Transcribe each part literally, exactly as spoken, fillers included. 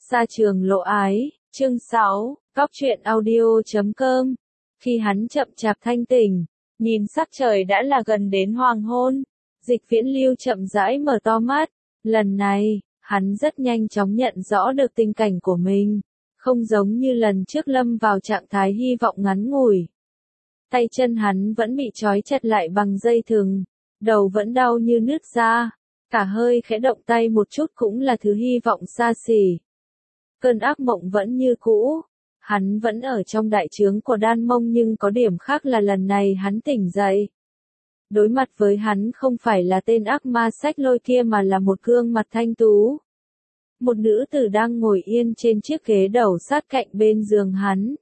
Sa trường lộ ái, chương sáu, Cóc truyện audio chấm com. Khi hắn chậm chạp thanh tỉnh, nhìn sắc trời đã là gần đến hoàng hôn, Dịch Viễn Lưu chậm rãi mở to mắt. Lần này, hắn rất nhanh chóng nhận rõ được tình cảnh của mình, không giống như lần trước lâm vào trạng thái hy vọng ngắn ngủi. Tay chân hắn vẫn bị trói chặt lại bằng dây thừng, đầu vẫn đau như nứt ra, cả hơi khẽ động tay một chút cũng là thứ hy vọng xa xỉ. Cơn ác mộng vẫn như cũ, hắn vẫn ở trong đại trướng của Đan Mông, nhưng có điểm khác là lần này hắn tỉnh dậy. Đối mặt với hắn không phải là tên ác ma xách lôi kia mà là một gương mặt thanh tú. Một nữ tử đang ngồi yên trên chiếc ghế đầu sát cạnh bên giường hắn.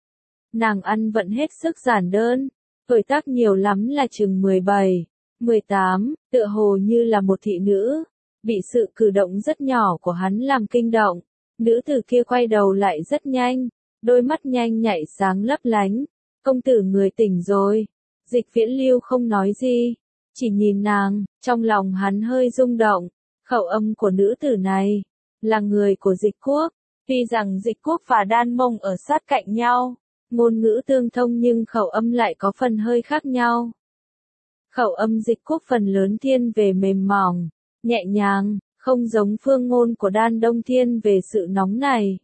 Nàng ăn vận hết sức giản đơn, tuổi tác nhiều lắm là chừng mười bảy, mười tám, tựa hồ như là một thị nữ, bị sự cử động rất nhỏ của hắn làm kinh động. Nữ tử kia quay đầu lại rất nhanh, đôi mắt nhanh nhạy sáng lấp lánh. Công tử người tỉnh rồi. Dịch Viễn Lưu không nói gì, chỉ nhìn nàng, trong lòng hắn hơi rung động. Khẩu âm của nữ tử này là người của Dịch Quốc. Tuy rằng Dịch Quốc và Đan Mông ở sát cạnh nhau, ngôn ngữ tương thông nhưng khẩu âm lại có phần hơi khác nhau. Khẩu âm Dịch Quốc phần lớn thiên về mềm mỏng, nhẹ nhàng, không giống phương ngôn của Đan Đông thiên về sự nóng này.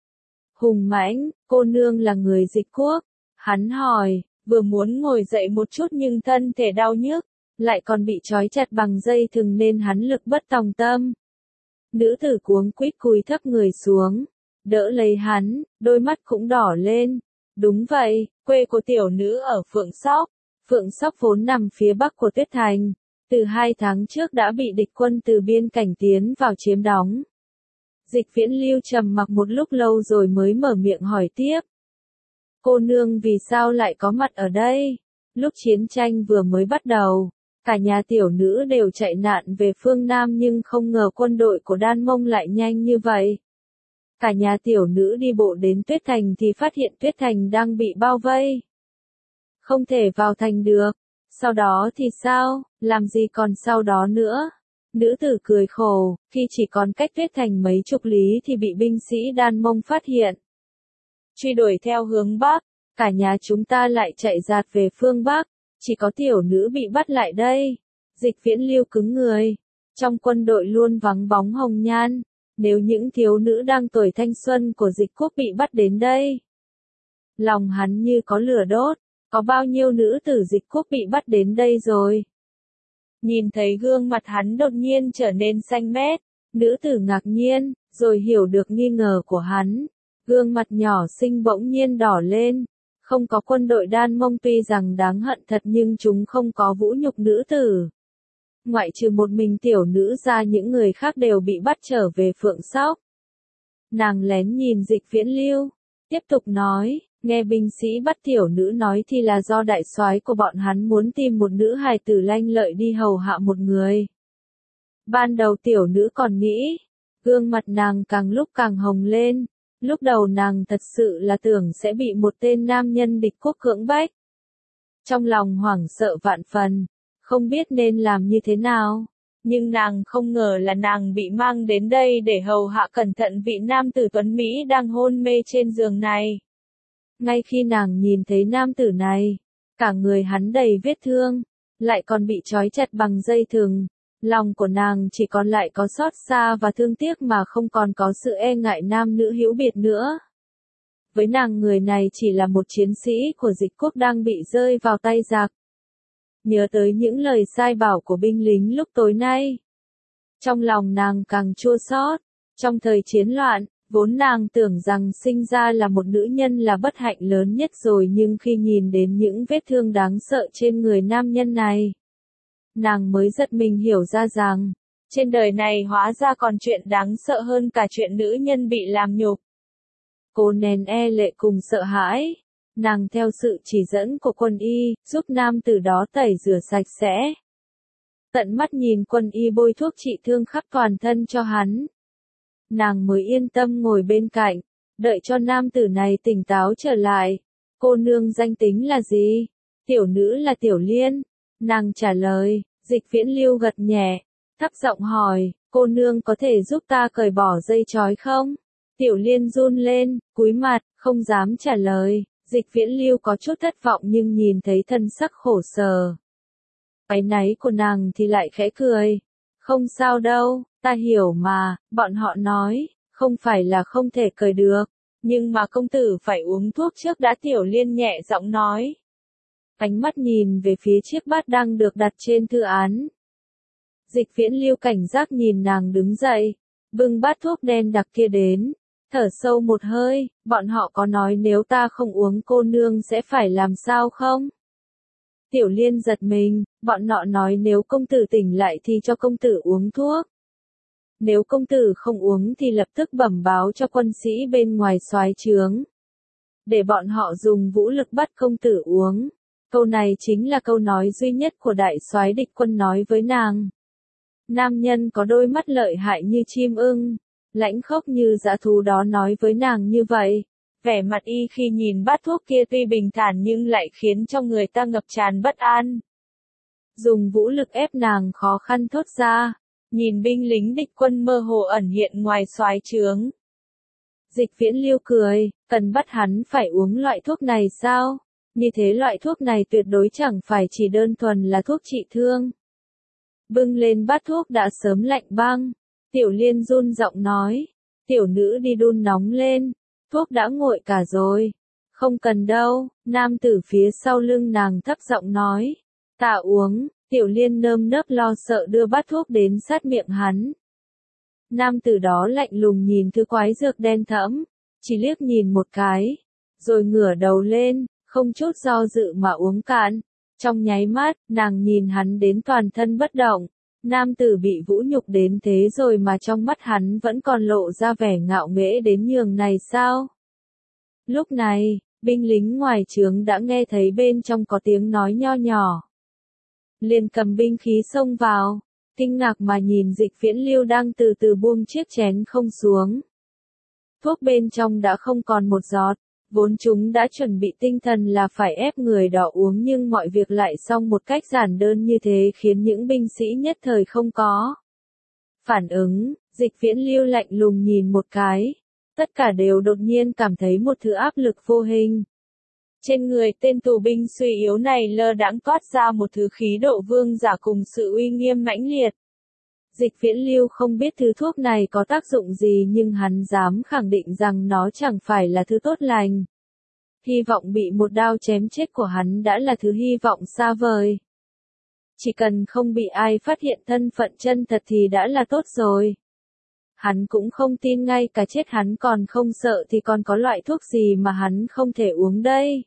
Hùng mãnh, cô nương là người Dịch Quốc. Hắn hỏi, vừa muốn ngồi dậy một chút nhưng thân thể đau nhức, lại còn bị trói chặt bằng dây thừng nên hắn lực bất tòng tâm. Nữ tử cuống quýt cúi thấp người xuống, đỡ lấy hắn, đôi mắt cũng đỏ lên. Đúng vậy, quê của tiểu nữ ở Phượng Sóc. Phượng Sóc vốn nằm phía bắc của Tuyết Thành, từ hai tháng trước đã bị địch quân từ biên cảnh tiến vào chiếm đóng. Dịch Viễn Lưu trầm mặc một lúc lâu rồi mới mở miệng hỏi tiếp. Cô nương vì sao lại có mặt ở đây? Lúc chiến tranh vừa mới bắt đầu, cả nhà tiểu nữ đều chạy nạn về phương Nam nhưng không ngờ quân đội của Đan Mông lại nhanh như vậy. Cả nhà tiểu nữ đi bộ đến Tuyết Thành thì phát hiện Tuyết Thành đang bị bao vây. Không thể vào thành được. Sau đó thì sao, làm gì còn sau đó nữa? Nữ tử cười khổ, khi chỉ còn cách Tuyết Thành mấy chục lý thì bị binh sĩ Đan Mông phát hiện. Truy đuổi theo hướng Bắc, cả nhà chúng ta lại chạy dạt về phương Bắc, chỉ có tiểu nữ bị bắt lại đây. Dịch Viễn Lưu cứng người, trong quân đội luôn vắng bóng hồng nhan, nếu những thiếu nữ đang tuổi thanh xuân của Dịch Quốc bị bắt đến đây. Lòng hắn như có lửa đốt, có bao nhiêu nữ tử Dịch Quốc bị bắt đến đây rồi. Nhìn thấy gương mặt hắn đột nhiên trở nên xanh mét, nữ tử ngạc nhiên, rồi hiểu được nghi ngờ của hắn. Gương mặt nhỏ xinh bỗng nhiên đỏ lên. Không có quân đội Đan Mông tuy rằng đáng hận thật nhưng chúng không có vũ nhục nữ tử. Ngoại trừ một mình tiểu nữ ra những người khác đều bị bắt trở về Phượng Sóc. Nàng lén nhìn Dịch Viễn Lưu, tiếp tục nói, nghe binh sĩ bắt tiểu nữ nói thì là do đại soái của bọn hắn muốn tìm một nữ hài tử lanh lợi đi hầu hạ một người. Ban đầu tiểu nữ còn nghĩ, gương mặt nàng càng lúc càng hồng lên. Lúc đầu nàng thật sự là tưởng sẽ bị một tên nam nhân địch quốc cưỡng bách. Trong lòng hoảng sợ vạn phần, không biết nên làm như thế nào. Nhưng nàng không ngờ là nàng bị mang đến đây để hầu hạ cẩn thận vị nam tử tuấn Mỹ đang hôn mê trên giường này. Ngay khi nàng nhìn thấy nam tử này, cả người hắn đầy vết thương, lại còn bị trói chặt bằng dây thừng. Lòng của nàng chỉ còn lại có xót xa và thương tiếc mà không còn có sự e ngại nam nữ hữu biệt nữa. Với nàng người này chỉ là một chiến sĩ của Dịch Quốc đang bị rơi vào tay giặc. Nhớ tới những lời sai bảo của binh lính lúc tối nay. Trong lòng nàng càng chua xót. Trong thời chiến loạn, vốn nàng tưởng rằng sinh ra là một nữ nhân là bất hạnh lớn nhất rồi nhưng khi nhìn đến những vết thương đáng sợ trên người nam nhân này, nàng mới giật mình hiểu ra rằng, trên đời này hóa ra còn chuyện đáng sợ hơn cả chuyện nữ nhân bị làm nhục. Cô nén e lệ cùng sợ hãi, nàng theo sự chỉ dẫn của quân y, giúp nam tử đó tẩy rửa sạch sẽ. Tận mắt nhìn quân y bôi thuốc trị thương khắp toàn thân cho hắn. Nàng mới yên tâm ngồi bên cạnh, đợi cho nam tử này tỉnh táo trở lại. Cô nương danh tính là gì? Tiểu nữ là Tiểu Liên. Nàng trả lời. Dịch Viễn Lưu gật nhẹ, thấp giọng hỏi, cô nương có thể giúp ta cởi bỏ dây trói không? Tiểu Liên run lên, cúi mặt, không dám trả lời. Dịch Viễn Lưu có chút thất vọng nhưng nhìn thấy thân sắc khổ sở, áy náy của nàng thì lại khẽ cười. Không sao đâu, ta hiểu mà, bọn họ nói, không phải là không thể cười được, nhưng mà công tử phải uống thuốc trước đã. Tiểu Liên nhẹ giọng nói. Ánh mắt nhìn về phía chiếc bát đang được đặt trên thư án. Dịch Viễn Lưu cảnh giác nhìn nàng đứng dậy, bưng bát thuốc đen đặc kia đến, thở sâu một hơi. Bọn họ có nói nếu ta không uống cô nương sẽ phải làm sao không? Tiểu Liên giật mình, bọn họ nói nếu công tử tỉnh lại thì cho công tử uống thuốc. Nếu công tử không uống thì lập tức bẩm báo cho quân sĩ bên ngoài soái trướng, để bọn họ dùng vũ lực bắt công tử uống. Câu này chính là câu nói duy nhất của đại soái địch quân nói với nàng. Nam nhân có đôi mắt lợi hại như chim ưng, lãnh khốc như dã thú đó nói với nàng như vậy. Vẻ mặt y khi nhìn bát thuốc kia tuy bình thản nhưng lại khiến cho người ta ngập tràn bất an. Dùng vũ lực ép nàng khó khăn thốt ra, nhìn binh lính địch quân mơ hồ ẩn hiện ngoài soái trướng. Dịch Viễn Lưu cười, cần bắt hắn phải uống loại thuốc này sao? Như thế loại thuốc này tuyệt đối chẳng phải chỉ đơn thuần là thuốc trị thương. Bưng lên bát thuốc đã sớm lạnh băng, Tiểu Liên run giọng nói, tiểu nữ đi đun nóng lên, thuốc đã nguội cả rồi. Không cần đâu, nam tử phía sau lưng nàng thấp giọng nói, ta uống. Tiểu Liên nơm nớp lo sợ đưa bát thuốc đến sát miệng hắn. Nam tử đó lạnh lùng nhìn thứ quái dược đen thẫm, chỉ liếc nhìn một cái, rồi ngửa đầu lên, không chút do dự mà uống cạn. Trong nháy mắt, nàng nhìn hắn đến toàn thân bất động. Nam tử bị vũ nhục đến thế rồi mà trong mắt hắn vẫn còn lộ ra vẻ ngạo nghễ đến nhường này sao? Lúc này, binh lính ngoài trướng đã nghe thấy bên trong có tiếng nói nho nhỏ. Liền cầm binh khí xông vào, kinh ngạc mà nhìn Dịch Viễn Lưu đang từ từ buông chiếc chén không xuống. Thuốc bên trong đã không còn một giọt, vốn chúng đã chuẩn bị tinh thần là phải ép người đó uống nhưng mọi việc lại xong một cách giản đơn như thế khiến những binh sĩ nhất thời không có phản ứng. Dịch Viễn Lưu lạnh lùng nhìn một cái, tất cả đều đột nhiên cảm thấy một thứ áp lực vô hình. Trên người tên tù binh suy yếu này lơ đãng toát ra một thứ khí độ vương giả cùng sự uy nghiêm mãnh liệt. Dịch Viễn Lưu không biết thứ thuốc này có tác dụng gì nhưng hắn dám khẳng định rằng nó chẳng phải là thứ tốt lành. Hy vọng bị một đao chém chết của hắn đã là thứ hy vọng xa vời. Chỉ cần không bị ai phát hiện thân phận chân thật thì đã là tốt rồi. Hắn cũng không tin ngay cả chết hắn còn không sợ thì còn có loại thuốc gì mà hắn không thể uống đây.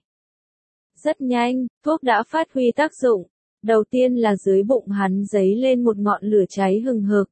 Rất nhanh, thuốc đã phát huy tác dụng. Đầu tiên là dưới bụng hắn dấy lên một ngọn lửa cháy hừng hực.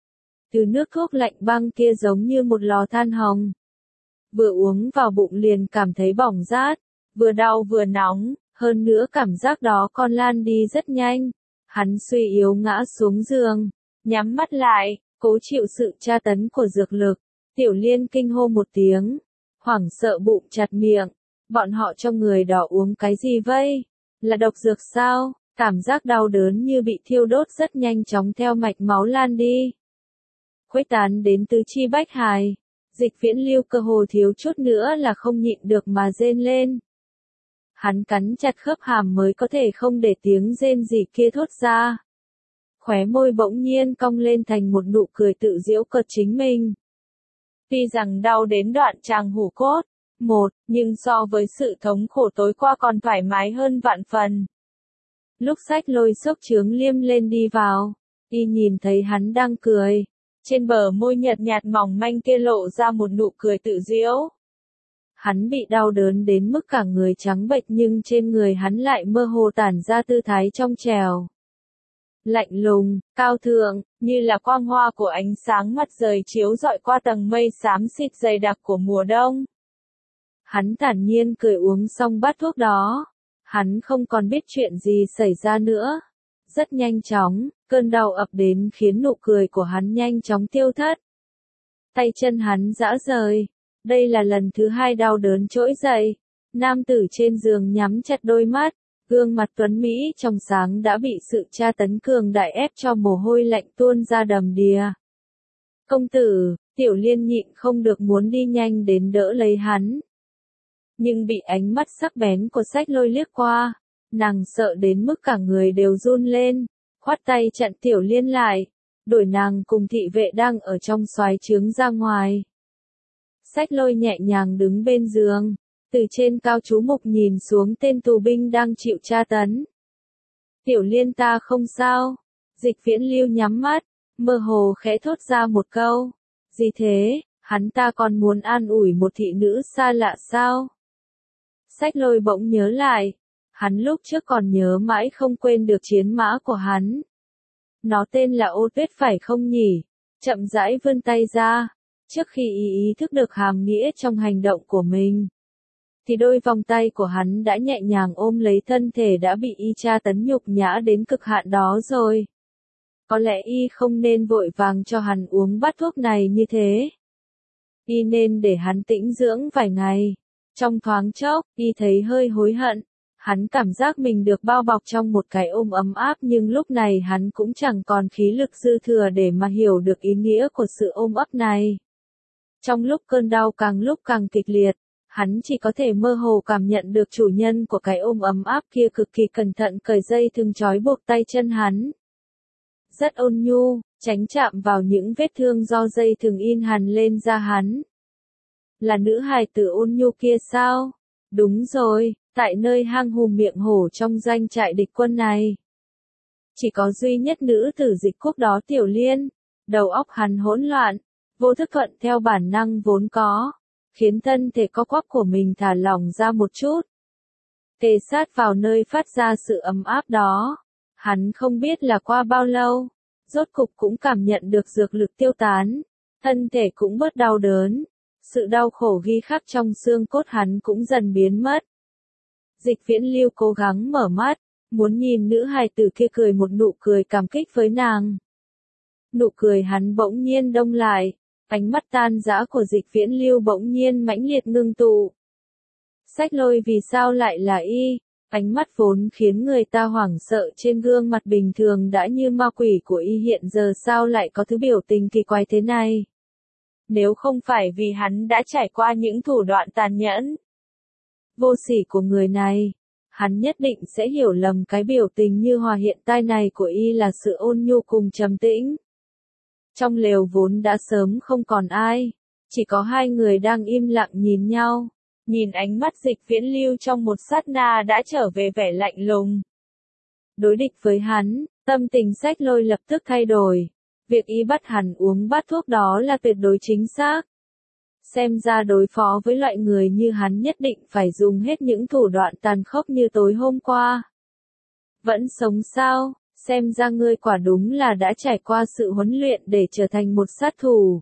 Từ nước thuốc lạnh băng kia giống như một lò than hồng. Vừa uống vào bụng liền cảm thấy bỏng rát, vừa đau vừa nóng, hơn nữa cảm giác đó còn lan đi rất nhanh. Hắn suy yếu ngã xuống giường, nhắm mắt lại, cố chịu sự tra tấn của dược lực. Tiểu Liên kinh hô một tiếng, hoảng sợ bụng chặt miệng. Bọn họ cho người đó uống cái gì vậy? Là độc dược sao? Cảm giác đau đớn như bị thiêu đốt rất nhanh chóng theo mạch máu lan đi, khuếch tán đến tứ chi bách hài. Dịch Viễn Lưu cơ hồ thiếu chút nữa là không nhịn được mà rên lên. Hắn cắn chặt khớp hàm mới có thể không để tiếng rên gì kia thốt ra. Khóe môi bỗng nhiên cong lên thành một nụ cười tự giễu cợt chính mình. Tuy rằng đau đến đoạn tràng hủ cốt, một, nhưng so với sự thống khổ tối qua còn thoải mái hơn vạn phần. Lúc Sách Lôi xốc trướng liêm lên đi vào, y nhìn thấy hắn đang cười. Trên bờ môi nhợt nhạt mỏng manh kia lộ ra một nụ cười tự giễu. Hắn bị đau đớn đến mức cả người trắng bệch nhưng trên người hắn lại mơ hồ tản ra tư thái trong trèo. Lạnh lùng, cao thượng, như là quang hoa của ánh sáng mặt trời chiếu rọi qua tầng mây xám xịt dày đặc của mùa đông. Hắn thản nhiên cười uống xong bát thuốc đó. Hắn không còn biết chuyện gì xảy ra nữa. Rất nhanh chóng, cơn đau ập đến khiến nụ cười của hắn nhanh chóng tiêu thất. Tay chân hắn rã rời. Đây là lần thứ hai đau đớn trỗi dậy. Nam tử trên giường nhắm chặt đôi mắt. Gương mặt tuấn Mỹ trong sáng đã bị sự tra tấn cường đại ép cho mồ hôi lạnh tuôn ra đầm đìa. Công tử, Tiểu Liên nhịn không được muốn đi nhanh đến đỡ lấy hắn. Nhưng bị ánh mắt sắc bén của Sách Lôi liếc qua, nàng sợ đến mức cả người đều run lên, khoát tay chặn Tiểu Liên lại, đuổi nàng cùng thị vệ đang ở trong soái trướng ra ngoài. Sách Lôi nhẹ nhàng đứng bên giường, từ trên cao chú mục nhìn xuống tên tù binh đang chịu tra tấn. Tiểu Liên ta không sao. Dịch Viễn Lưu nhắm mắt, mơ hồ khẽ thốt ra một câu. Gì thế, hắn ta còn muốn an ủi một thị nữ xa lạ sao? Sách Lôi bỗng nhớ lại, hắn lúc trước còn nhớ mãi không quên được chiến mã của hắn. Nó tên là Ô Tuyết phải không nhỉ? Chậm rãi vươn tay ra, trước khi ý ý thức được hàm nghĩa trong hành động của mình, thì đôi vòng tay của hắn đã nhẹ nhàng ôm lấy thân thể đã bị y tra tấn nhục nhã đến cực hạn đó rồi. Có lẽ y không nên vội vàng cho hắn uống bát thuốc này như thế. Y nên để hắn tĩnh dưỡng vài ngày. Trong thoáng chốc, y thấy hơi hối hận. Hắn cảm giác mình được bao bọc trong một cái ôm ấm áp nhưng lúc này hắn cũng chẳng còn khí lực dư thừa để mà hiểu được ý nghĩa của sự ôm ấp này. Trong lúc cơn đau càng lúc càng kịch liệt, hắn chỉ có thể mơ hồ cảm nhận được chủ nhân của cái ôm ấm áp kia cực kỳ cẩn thận cởi dây thừng trói buộc tay chân hắn. Rất ôn nhu, tránh chạm vào những vết thương do dây thừng in hằn lên da hắn. Là nữ hài tử ôn nhu kia sao? Đúng rồi, tại nơi hang hùm miệng hổ trong doanh trại địch quân này. Chỉ có duy nhất nữ tử Dịch Quốc đó Tiểu Liên. Đầu óc hắn hỗn loạn, vô thức thuận theo bản năng vốn có, khiến thân thể co quắp của mình thả lỏng ra một chút. Kề sát vào nơi phát ra sự ấm áp đó. Hắn không biết là qua bao lâu, rốt cục cũng cảm nhận được dược lực tiêu tán, thân thể cũng bớt đau đớn, sự đau khổ ghi khắc trong xương cốt hắn cũng dần biến mất. Dịch Viễn Lưu cố gắng mở mắt, muốn nhìn nữ hài tử kia cười một nụ cười cảm kích với nàng. Nụ cười hắn bỗng nhiên đông lại, ánh mắt tan rã của Dịch Viễn Lưu bỗng nhiên mãnh liệt ngưng tụ. Sách Lôi vì sao lại là y? Ánh mắt vốn khiến người ta hoảng sợ trên gương mặt bình thường đã như ma quỷ của y hiện giờ sao lại có thứ biểu tình kỳ quái thế này? Nếu không phải vì hắn đã trải qua những thủ đoạn tàn nhẫn, vô sỉ của người này, hắn nhất định sẽ hiểu lầm cái biểu tình như hòa hiện tại này của y là sự ôn nhu cùng trầm tĩnh. Trong lều vốn đã sớm không còn ai, chỉ có hai người đang im lặng nhìn nhau. Nhìn ánh mắt Dịch Viễn Lưu trong một sát na đã trở về vẻ lạnh lùng. Đối địch với hắn, tâm tình Sách Lôi lập tức thay đổi. Việc y bắt hắn uống bát thuốc đó là tuyệt đối chính xác. Xem ra đối phó với loại người như hắn nhất định phải dùng hết những thủ đoạn tàn khốc như tối hôm qua. Vẫn sống sao? Xem ra ngươi quả đúng là đã trải qua sự huấn luyện để trở thành một sát thủ.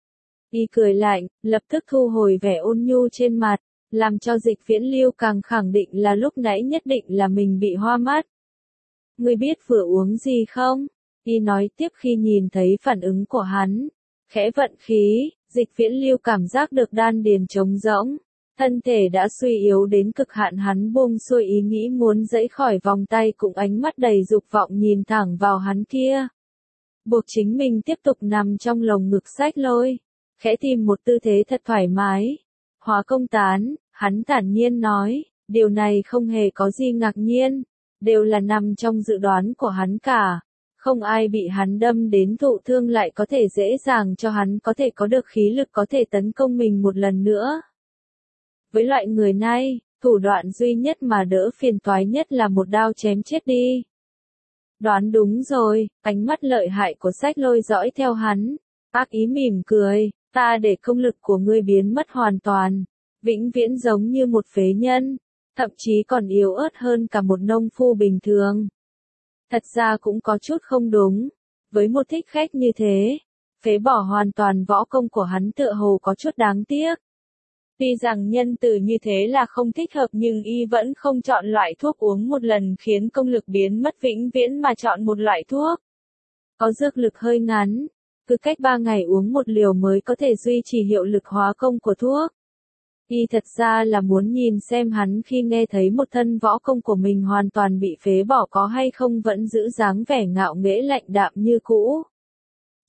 Y cười lạnh, lập tức thu hồi vẻ ôn nhu trên mặt, làm cho Dịch Viễn Lưu càng khẳng định là lúc nãy nhất định là mình bị hoa mắt. Ngươi biết vừa uống gì không? Y nói tiếp khi nhìn thấy phản ứng của hắn. Khẽ vận khí, Dịch Viễn Lưu cảm giác được đan điền trống rỗng. Thân thể đã suy yếu đến cực hạn, hắn buông xuôi ý nghĩ muốn giãy khỏi vòng tay cùng ánh mắt đầy dục vọng nhìn thẳng vào hắn kia. Buộc chính mình tiếp tục nằm trong lồng ngực Sách Lôi. Khẽ tìm một tư thế thật thoải mái. Hóa công tán, hắn thản nhiên nói, điều này không hề có gì ngạc nhiên, đều là nằm trong dự đoán của hắn cả. Không ai bị hắn đâm đến thụ thương lại có thể dễ dàng cho hắn có thể có được khí lực có thể tấn công mình một lần nữa. Với loại người này, thủ đoạn duy nhất mà đỡ phiền toái nhất là một đao chém chết đi. Đoán đúng rồi, ánh mắt lợi hại của Sách Lôi dõi theo hắn, ác ý mỉm cười, ta để công lực của ngươi biến mất hoàn toàn, vĩnh viễn giống như một phế nhân, thậm chí còn yếu ớt hơn cả một nông phu bình thường. Thật ra cũng có chút không đúng, với một thích khách như thế, phế bỏ hoàn toàn võ công của hắn tựa hồ có chút đáng tiếc. Tuy rằng nhân từ như thế là không thích hợp nhưng y vẫn không chọn loại thuốc uống một lần khiến công lực biến mất vĩnh viễn mà chọn một loại thuốc có dược lực hơi ngắn, cứ cách ba ngày uống một liều mới có thể duy trì hiệu lực hóa công của thuốc. Y thật ra là muốn nhìn xem hắn khi nghe thấy một thân võ công của mình hoàn toàn bị phế bỏ có hay không vẫn giữ dáng vẻ ngạo nghễ lạnh đạm như cũ.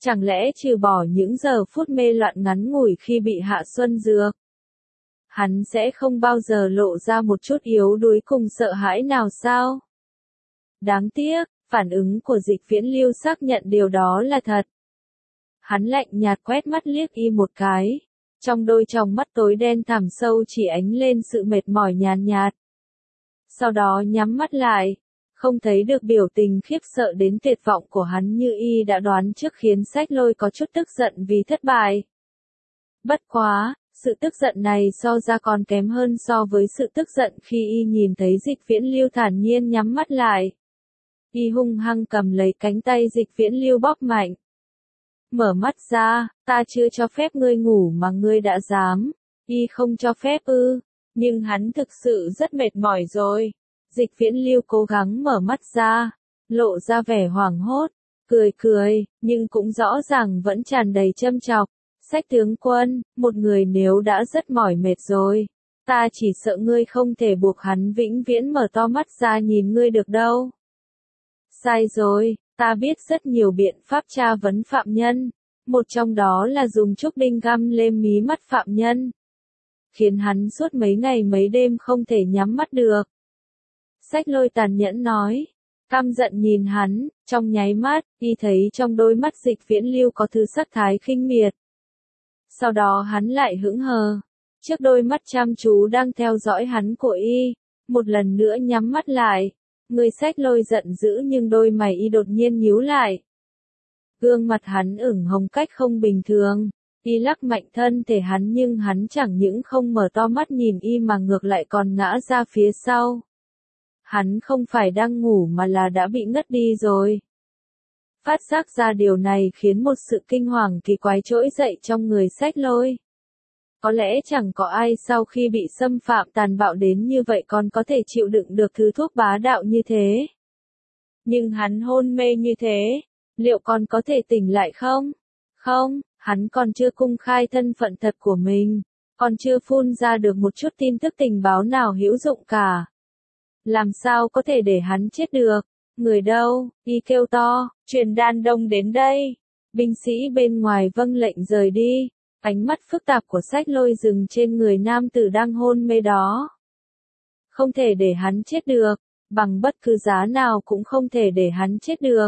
Chẳng lẽ trừ bỏ những giờ phút mê loạn ngắn ngủi khi bị hạ xuân dược, hắn sẽ không bao giờ lộ ra một chút yếu đuối cùng sợ hãi nào sao? Đáng tiếc, phản ứng của Dịch Viễn Lưu xác nhận điều đó là thật. Hắn lạnh nhạt quét mắt liếc y một cái, trong đôi tròng mắt tối đen thẳm sâu chỉ ánh lên sự mệt mỏi nhàn nhạt. Sau đó nhắm mắt lại, không thấy được biểu tình khiếp sợ đến tuyệt vọng của hắn như y đã đoán trước, khiến Sách Lôi có chút tức giận vì thất bại. Bất quá, sự tức giận này so ra còn kém hơn so với sự tức giận khi y nhìn thấy Dịch Viễn Lưu thản nhiên nhắm mắt lại. Y hung hăng cầm lấy cánh tay Dịch Viễn Lưu bóp mạnh. Mở mắt ra, ta chưa cho phép ngươi ngủ mà ngươi đã dám. Y không cho phép ư, nhưng hắn thực sự rất mệt mỏi rồi. Dịch Viễn Lưu cố gắng mở mắt ra, lộ ra vẻ hoảng hốt, cười cười, nhưng cũng rõ ràng vẫn tràn đầy châm chọc. Sách tướng quân, một người nếu đã rất mỏi mệt rồi, ta chỉ sợ ngươi không thể buộc hắn vĩnh viễn mở to mắt ra nhìn ngươi được đâu. Sai rồi, ta biết rất nhiều biện pháp tra vấn phạm nhân, một trong đó là dùng trúc đinh găm lên mí mắt phạm nhân, khiến hắn suốt mấy ngày mấy đêm không thể nhắm mắt được. Sách Lôi tàn nhẫn nói, căm giận nhìn hắn, trong nháy mắt, y thấy trong đôi mắt Dịch Viễn Lưu có thứ sắc thái khinh miệt. Sau đó hắn lại hững hờ, trước đôi mắt chăm chú đang theo dõi hắn của y, một lần nữa nhắm mắt lại. Người Sách Lôi giận dữ nhưng đôi mày y đột nhiên nhíu lại. Gương mặt hắn ửng hồng cách không bình thường, y lắc mạnh thân thể hắn nhưng hắn chẳng những không mở to mắt nhìn y mà ngược lại còn ngã ra phía sau. Hắn không phải đang ngủ mà là đã bị ngất đi rồi. Phát giác ra điều này khiến một sự kinh hoàng kỳ quái trỗi dậy trong người Sách Lôi. Có lẽ chẳng có ai sau khi bị xâm phạm tàn bạo đến như vậy còn có thể chịu đựng được thứ thuốc bá đạo như thế. Nhưng hắn hôn mê như thế, liệu còn có thể tỉnh lại không? Không, hắn còn chưa công khai thân phận thật của mình, còn chưa phun ra được một chút tin tức tình báo nào hữu dụng cả. Làm sao có thể để hắn chết được? Người đâu? Y kêu to, truyền Đan Đông đến đây. Binh sĩ bên ngoài vâng lệnh rời đi. Ánh mắt phức tạp của Sách Lôi dừng trên người nam tử đang hôn mê đó. Không thể để hắn chết được, bằng bất cứ giá nào cũng không thể để hắn chết được.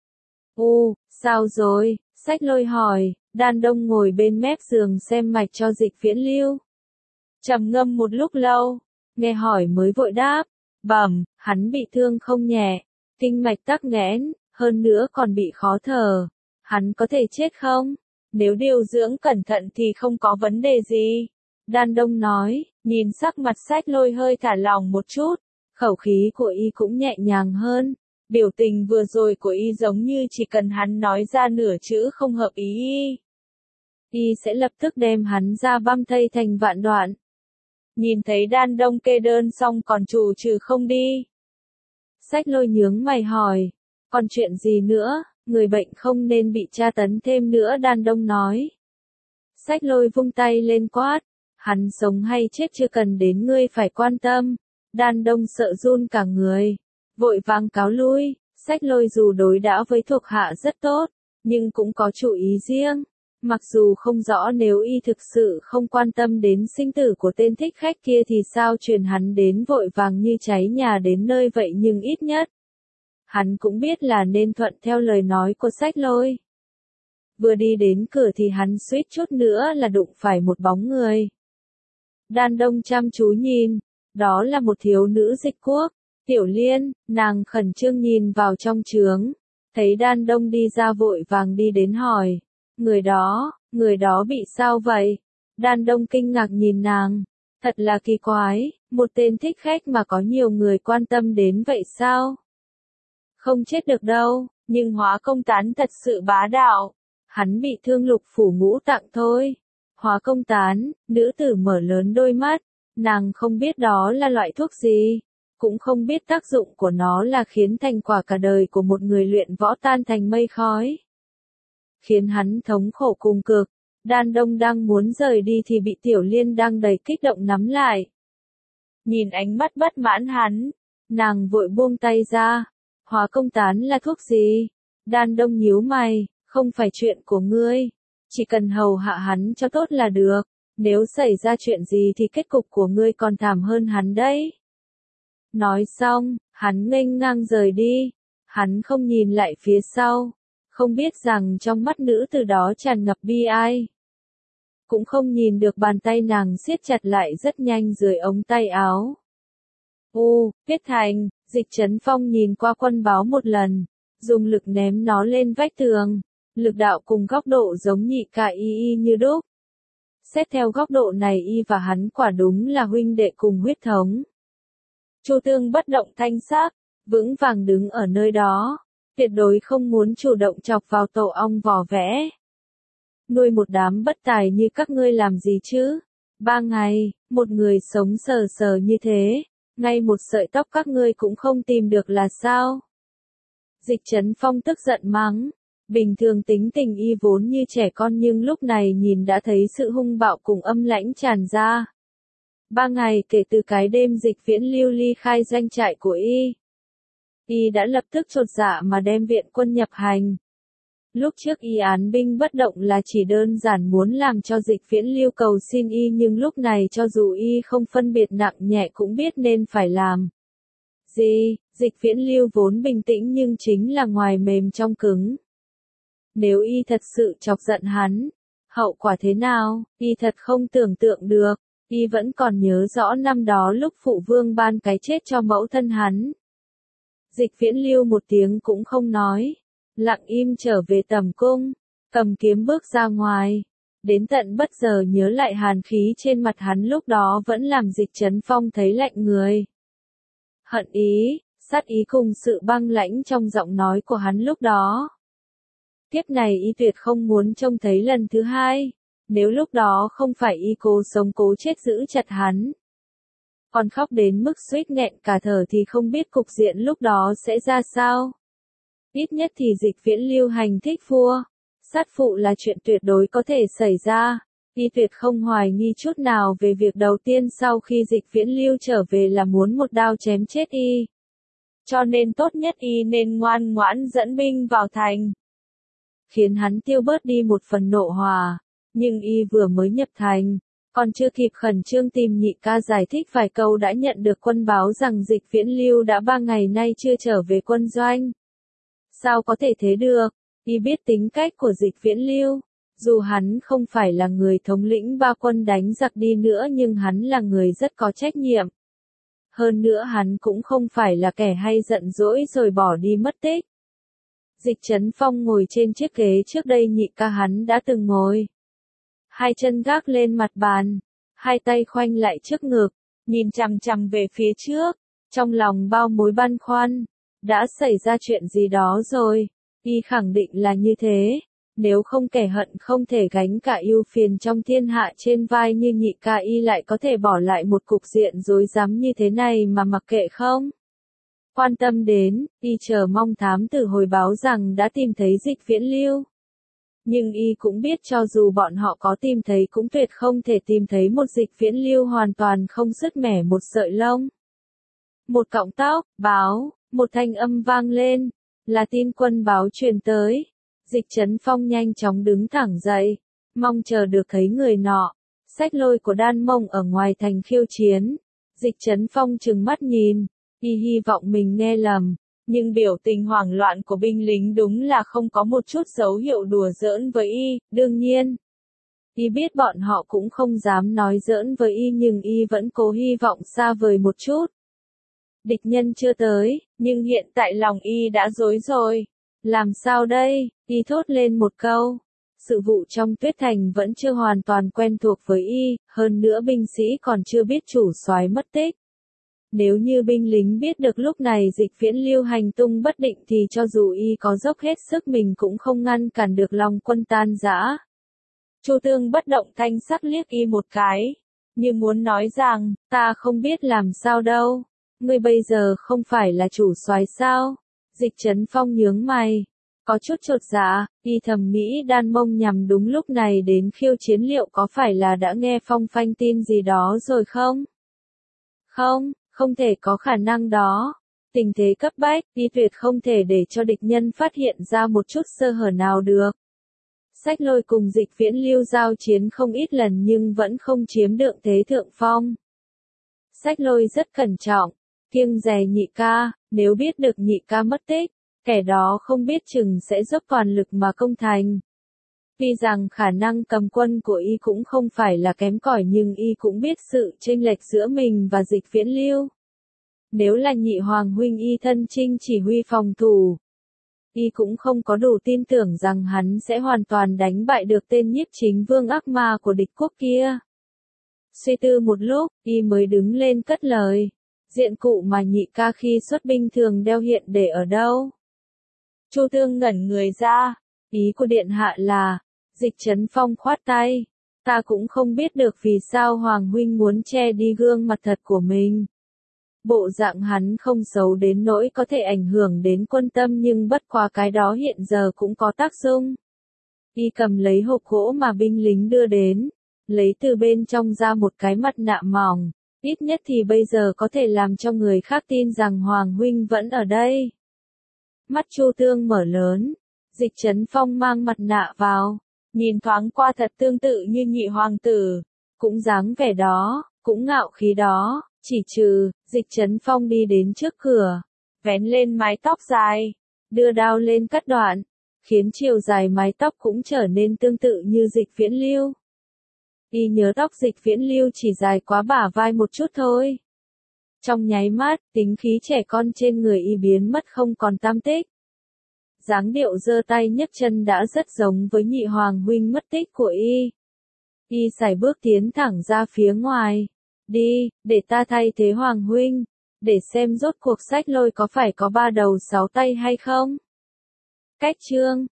U, sao rồi? Sách Lôi hỏi. Đan Đông ngồi bên mép giường xem mạch cho Dịch Viễn Lưu. Trầm ngâm một lúc lâu, nghe hỏi mới vội đáp. Bẩm, hắn bị thương không nhẹ, kinh mạch tắc nghẽn, hơn nữa còn bị khó thở. Hắn có thể chết không? Nếu điều dưỡng cẩn thận thì không có vấn đề gì. Đan Đông nói, nhìn sắc mặt Sách Lôi hơi thả lỏng một chút, khẩu khí của y cũng nhẹ nhàng hơn. Biểu tình vừa rồi của y giống như chỉ cần hắn nói ra nửa chữ không hợp ý y, y sẽ lập tức đem hắn ra băm thây thành vạn đoạn. Nhìn thấy Đan Đông kê đơn xong còn chủ trừ không đi. Sách Lôi nhướng mày hỏi, còn chuyện gì nữa, người bệnh không nên bị tra tấn thêm nữa. Đan Đông nói. Sách Lôi vung tay lên quát, hắn sống hay chết chưa cần đến ngươi phải quan tâm. Đan Đông sợ run cả người, vội vàng cáo lui. Sách Lôi dù đối đãi với thuộc hạ rất tốt, nhưng cũng có chủ ý riêng. Mặc dù không rõ nếu y thực sự không quan tâm đến sinh tử của tên thích khách kia thì sao truyền hắn đến vội vàng như cháy nhà đến nơi vậy, nhưng ít nhất hắn cũng biết là nên thuận theo lời nói của Sách Lôi. Vừa đi đến cửa thì hắn suýt chút nữa là đụng phải một bóng người. Đan Đông chăm chú nhìn, đó là một thiếu nữ Dịch Quốc, Tiểu Liên. Nàng khẩn trương nhìn vào trong trướng, thấy Đan Đông đi ra vội vàng đi đến hỏi. Người đó, người đó bị sao vậy? Đan Đông kinh ngạc nhìn nàng. Thật là kỳ quái, một tên thích khách mà có nhiều người quan tâm đến vậy sao? Không chết được đâu, nhưng Hóa Công Tán thật sự bá đạo. Hắn bị thương lục phủ ngũ tạng thôi. Hóa Công Tán, nữ tử mở lớn đôi mắt. Nàng không biết đó là loại thuốc gì, cũng không biết tác dụng của nó là khiến thành quả cả đời của một người luyện võ tan thành mây khói, khiến hắn thống khổ cùng cực. Đan Đông đang muốn rời đi thì bị Tiểu Liên đang đầy kích động nắm lại. Nhìn ánh mắt bất mãn hắn, nàng vội buông tay ra. Hóa Công Tán là thuốc gì? Đan Đông nhíu mày, Không phải chuyện của ngươi. Chỉ cần hầu hạ hắn cho tốt là được. Nếu xảy ra chuyện gì thì kết cục của ngươi còn thảm hơn hắn đấy. Nói xong, hắn nghênh ngang rời đi. Hắn không nhìn lại phía sau. Không biết rằng trong mắt nữ từ đó tràn ngập bi ai. Cũng không nhìn được bàn tay nàng siết chặt lại rất nhanh dưới ống tay áo. U, Viết Thành, Dịch Trấn Phong nhìn qua quân báo một lần, dùng lực ném nó lên vách tường, lực đạo cùng góc độ giống nhị ca y y như đúc. Xét theo góc độ này y và hắn quả đúng là huynh đệ cùng huyết thống. Chu Tương bất động thanh sắc, vững vàng đứng ở nơi đó, tuyệt đối không muốn chủ động chọc vào tổ ong vỏ vẽ. Nuôi một đám bất tài như các ngươi làm gì chứ? Ba ngày, một người sống sờ sờ như thế, ngay một sợi tóc các ngươi cũng không tìm được là sao? Dịch Trấn Phong tức giận mắng. Bình thường tính tình y vốn như trẻ con nhưng lúc này nhìn đã thấy sự hung bạo cùng âm lãnh tràn ra. Ba ngày kể từ cái đêm Dịch Viễn Lưu ly khai doanh trại của y, y đã lập tức chột dạ mà đem viện quân nhập hành. Lúc trước y án binh bất động là chỉ đơn giản muốn làm cho Dịch Viễn Lưu cầu xin y, nhưng lúc này cho dù y không phân biệt nặng nhẹ cũng biết nên phải làm. Gì, Dịch Viễn Lưu vốn bình tĩnh nhưng chính là ngoài mềm trong cứng. Nếu y thật sự chọc giận hắn, hậu quả thế nào, y thật không tưởng tượng được. Y vẫn còn nhớ rõ năm đó lúc phụ vương ban cái chết cho mẫu thân hắn. Dịch Viễn Lưu một tiếng cũng không nói, lặng im trở về tầm cung, cầm kiếm bước ra ngoài. Đến tận bất giờ nhớ lại hàn khí trên mặt hắn lúc đó vẫn làm Dịch Trấn Phong thấy lạnh người. Hận ý, sát ý cùng sự băng lãnh trong giọng nói của hắn lúc đó. Tiếp này y tuyệt không muốn trông thấy lần thứ hai, nếu lúc đó không phải y cố sống cố chết giữ chặt hắn. Còn khóc đến mức suýt nghẹn cả thở thì không biết cục diện lúc đó sẽ ra sao. Ít nhất thì Dịch Viễn Lưu hành thích vua, sát phụ là chuyện tuyệt đối có thể xảy ra. Y tuyệt không hoài nghi chút nào về việc đầu tiên sau khi Dịch Viễn Lưu trở về là muốn một đao chém chết y. Cho nên tốt nhất y nên ngoan ngoãn dẫn binh vào thành, khiến hắn tiêu bớt đi một phần nộ hòa. Nhưng y vừa mới nhập thành, còn chưa kịp khẩn trương tìm nhị ca giải thích vài câu đã nhận được quân báo rằng Dịch Viễn Lưu đã ba ngày nay chưa trở về quân doanh. Sao có thể thế được? Y biết tính cách của Dịch Viễn Lưu, dù hắn không phải là người thống lĩnh ba quân đánh giặc đi nữa nhưng hắn là người rất có trách nhiệm. Hơn nữa hắn cũng không phải là kẻ hay giận dỗi rồi bỏ đi mất tích. Dịch Trấn Phong ngồi trên chiếc ghế trước đây nhị ca hắn đã từng ngồi. Hai chân gác lên mặt bàn, hai tay khoanh lại trước ngực, nhìn chằm chằm về phía trước, trong lòng bao mối băn khoăn. Đã xảy ra chuyện gì đó rồi, y khẳng định là như thế. Nếu không kẻ hận không thể gánh cả ưu phiền trong thiên hạ trên vai như nhị ca y lại có thể bỏ lại một cục diện rối rắm như thế này mà mặc kệ không? Quan tâm đến, y chờ mong thám tử hồi báo rằng đã tìm thấy Dịch Viễn Lưu. Nhưng y cũng biết cho dù bọn họ có tìm thấy cũng tuyệt không thể tìm thấy một Dịch Viễn Lưu hoàn toàn không sứt mẻ một sợi lông. Một cọng tóc, báo, một thanh âm vang lên, là tin quân báo truyền tới. Dịch Trấn Phong nhanh chóng đứng thẳng dậy, mong chờ được thấy người nọ. Xách lôi của Đan Mông ở ngoài thành khiêu chiến. Dịch Trấn Phong trừng mắt nhìn, y hy vọng mình nghe lầm. Nhưng biểu tình hoảng loạn của binh lính đúng là không có một chút dấu hiệu đùa giỡn với y, đương nhiên. Y biết bọn họ cũng không dám nói giỡn với y nhưng y vẫn cố hy vọng xa vời một chút. Địch nhân chưa tới, nhưng hiện tại lòng y đã rối rồi. Làm sao đây? Y thốt lên một câu. Sự vụ trong Tuyết Thành vẫn chưa hoàn toàn quen thuộc với y, hơn nữa binh sĩ còn chưa biết chủ soái mất tích. Nếu như binh lính biết được lúc này Dịch Viễn Lưu hành tung bất định thì cho dù y có dốc hết sức mình cũng không ngăn cản được lòng quân tan rã. Chu Tương bất động thanh sắc liếc y một cái, như muốn nói rằng, ta không biết làm sao đâu, ngươi bây giờ không phải là chủ soái sao? Dịch Trấn Phong nhướng mày, có chút chột dạ, y thầm nghĩ Đan Mông nhằm đúng lúc này đến khiêu chiến liệu có phải là đã nghe phong phanh tin gì đó rồi không? Không. Không thể có khả năng đó. Tình thế cấp bách, y tuyệt không thể để cho địch nhân phát hiện ra một chút sơ hở nào được. Sách Lôi cùng Dịch Viễn Lưu giao chiến không ít lần nhưng vẫn không chiếm được thế thượng phong. Sách Lôi rất cẩn trọng, kiêng dè nhị ca, nếu biết được nhị ca mất tích, kẻ đó không biết chừng sẽ dốc toàn lực mà công thành. Tuy rằng khả năng cầm quân của y cũng không phải là kém cỏi nhưng y cũng biết sự chênh lệch giữa mình và Dịch Viễn Lưu. Nếu là nhị hoàng huynh y thân chinh chỉ huy phòng thủ, y cũng không có đủ tin tưởng rằng hắn sẽ hoàn toàn đánh bại được tên nhiếp chính vương ác ma của địch quốc kia. Suy tư một lúc, y mới đứng lên cất lời. Diện cụ mà nhị ca khi xuất binh thường đeo hiện để ở đâu? Chu Tương ngẩn người ra, ý của điện hạ là, Dịch Trấn Phong khoát tay, ta cũng không biết được vì sao Hoàng huynh muốn che đi gương mặt thật của mình. Bộ dạng hắn không xấu đến nỗi có thể ảnh hưởng đến quân tâm nhưng bất quá cái đó hiện giờ cũng có tác dụng. Y cầm lấy hộp gỗ mà binh lính đưa đến, lấy từ bên trong ra một cái mặt nạ mỏng, ít nhất thì bây giờ có thể làm cho người khác tin rằng Hoàng huynh vẫn ở đây. Mắt Chu Tương mở lớn, Dịch Trấn Phong mang mặt nạ vào, nhìn thoáng qua thật tương tự như nhị hoàng tử, cũng dáng vẻ đó, cũng ngạo khí đó, chỉ trừ, Dịch Trấn Phong đi đến trước cửa, vén lên mái tóc dài, đưa đao lên cắt đoạn, khiến chiều dài mái tóc cũng trở nên tương tự như Dịch Viễn Lưu. Y nhớ tóc Dịch Viễn Lưu chỉ dài quá bả vai một chút thôi. Trong nháy mắt, tính khí trẻ con trên người y biến mất không còn tăm tích. Dáng điệu giơ tay nhấc chân đã rất giống với nhị hoàng huynh mất tích của y. Y sải bước tiến thẳng ra phía ngoài. Đi, để ta thay thế hoàng huynh, để xem rốt cuộc Sách Lôi có phải có ba đầu sáu tay hay không. Cách chương